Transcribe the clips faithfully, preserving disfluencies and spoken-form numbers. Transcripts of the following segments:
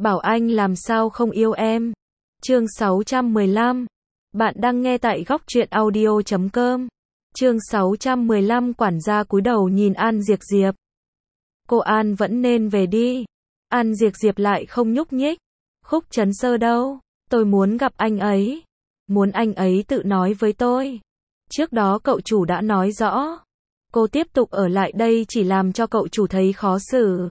bảo anh làm sao không yêu em. Chương sáu trăm mười lăm. Bạn đang nghe tại góc truyện audio chấm com. Chương sáu trăm mười lăm. Quản gia cúi đầu nhìn An Diệp Diệp. Cô An vẫn nên về đi. An Diệp Diệp lại không nhúc nhích. Khúc Trấn Sơ đâu? Tôi muốn gặp anh ấy. Muốn anh ấy tự nói với tôi. Trước đó cậu chủ đã nói rõ. Cô tiếp tục ở lại đây chỉ làm cho cậu chủ thấy khó xử.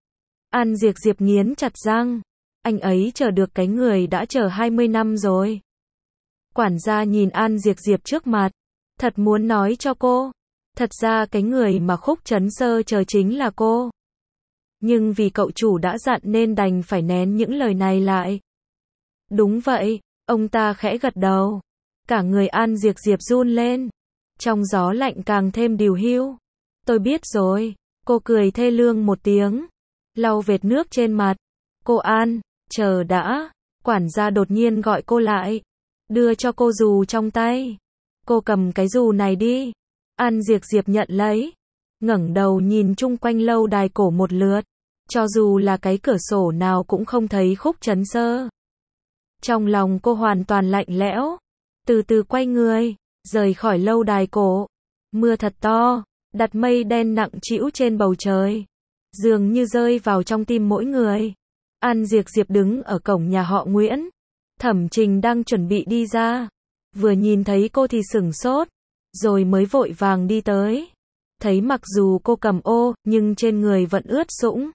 An Diệp Diệp nghiến chặt răng. Anh ấy chờ được cái người đã chờ hai mươi năm rồi. Quản gia nhìn An Diệp Diệp trước mặt. Thật muốn nói cho cô. Thật ra cái người mà Khúc Trấn Sơ chờ chính là cô. Nhưng vì cậu chủ đã dặn nên đành phải nén những lời này lại. Đúng vậy, ông ta khẽ gật đầu. Cả người An Diệp Diệp run lên. Trong gió lạnh càng thêm điều hưu. Tôi biết rồi. Cô cười thê lương một tiếng. Lau vệt nước trên mặt. Cô An, chờ đã. Quản gia đột nhiên gọi cô lại. Đưa cho cô dù trong tay. Cô cầm cái dù này đi. An Diệp Diệp nhận lấy. Ngẩng đầu nhìn chung quanh lâu đài cổ một lượt. Cho dù là cái cửa sổ nào cũng không thấy Khúc Trấn Sơ. Trong lòng cô hoàn toàn lạnh lẽo. Từ từ quay người, rời khỏi lâu đài cổ. Mưa thật to, đặt mây đen nặng trĩu trên bầu trời. Dường như rơi vào trong tim mỗi người. An Diệp Diệp đứng ở cổng nhà họ Nguyễn. Thẩm Trình đang chuẩn bị đi ra. Vừa nhìn thấy cô thì sửng sốt. Rồi mới vội vàng đi tới. Thấy mặc dù cô cầm ô, nhưng trên người vẫn ướt sũng.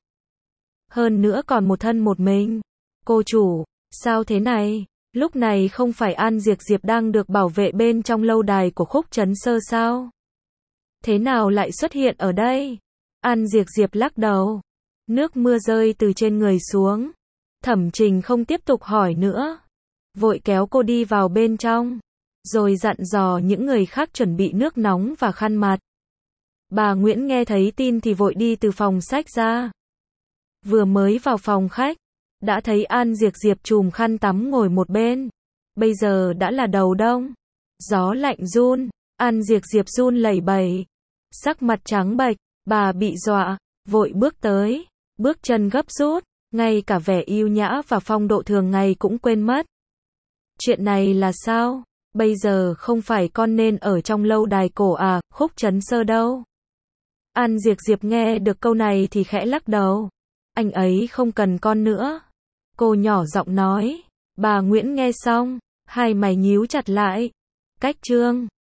Hơn nữa còn một thân một mình. Cô chủ, sao thế này? Lúc này không phải An Diệp Diệp đang được bảo vệ bên trong lâu đài của Khúc Trấn Sơ sao? Thế nào lại xuất hiện ở đây? An Diệp Diệp lắc đầu. Nước mưa rơi từ trên người xuống. Thẩm Trình không tiếp tục hỏi nữa. Vội kéo cô đi vào bên trong. Rồi dặn dò những người khác chuẩn bị nước nóng và khăn mặt. Bà Nguyễn nghe thấy tin thì vội đi từ phòng sách ra. Vừa mới vào phòng khách, đã thấy An Diệp Diệp chùm khăn tắm ngồi một bên. Bây giờ đã là đầu đông. Gió lạnh run. An Diệp Diệp run lẩy bẩy. Sắc mặt trắng bệch. Bà bị dọa. Vội bước tới. Bước chân gấp rút. Ngay cả vẻ yêu nhã và phong độ thường ngày cũng quên mất. Chuyện này là sao? Bây giờ không phải con nên ở trong lâu đài cổ à? Khúc Trấn Sơ đâu? An Diệp Diệp nghe được câu này thì khẽ lắc đầu. Anh ấy không cần con nữa. Cô nhỏ giọng nói. Bà Nguyễn nghe xong, hai mày nhíu chặt lại. Cách chương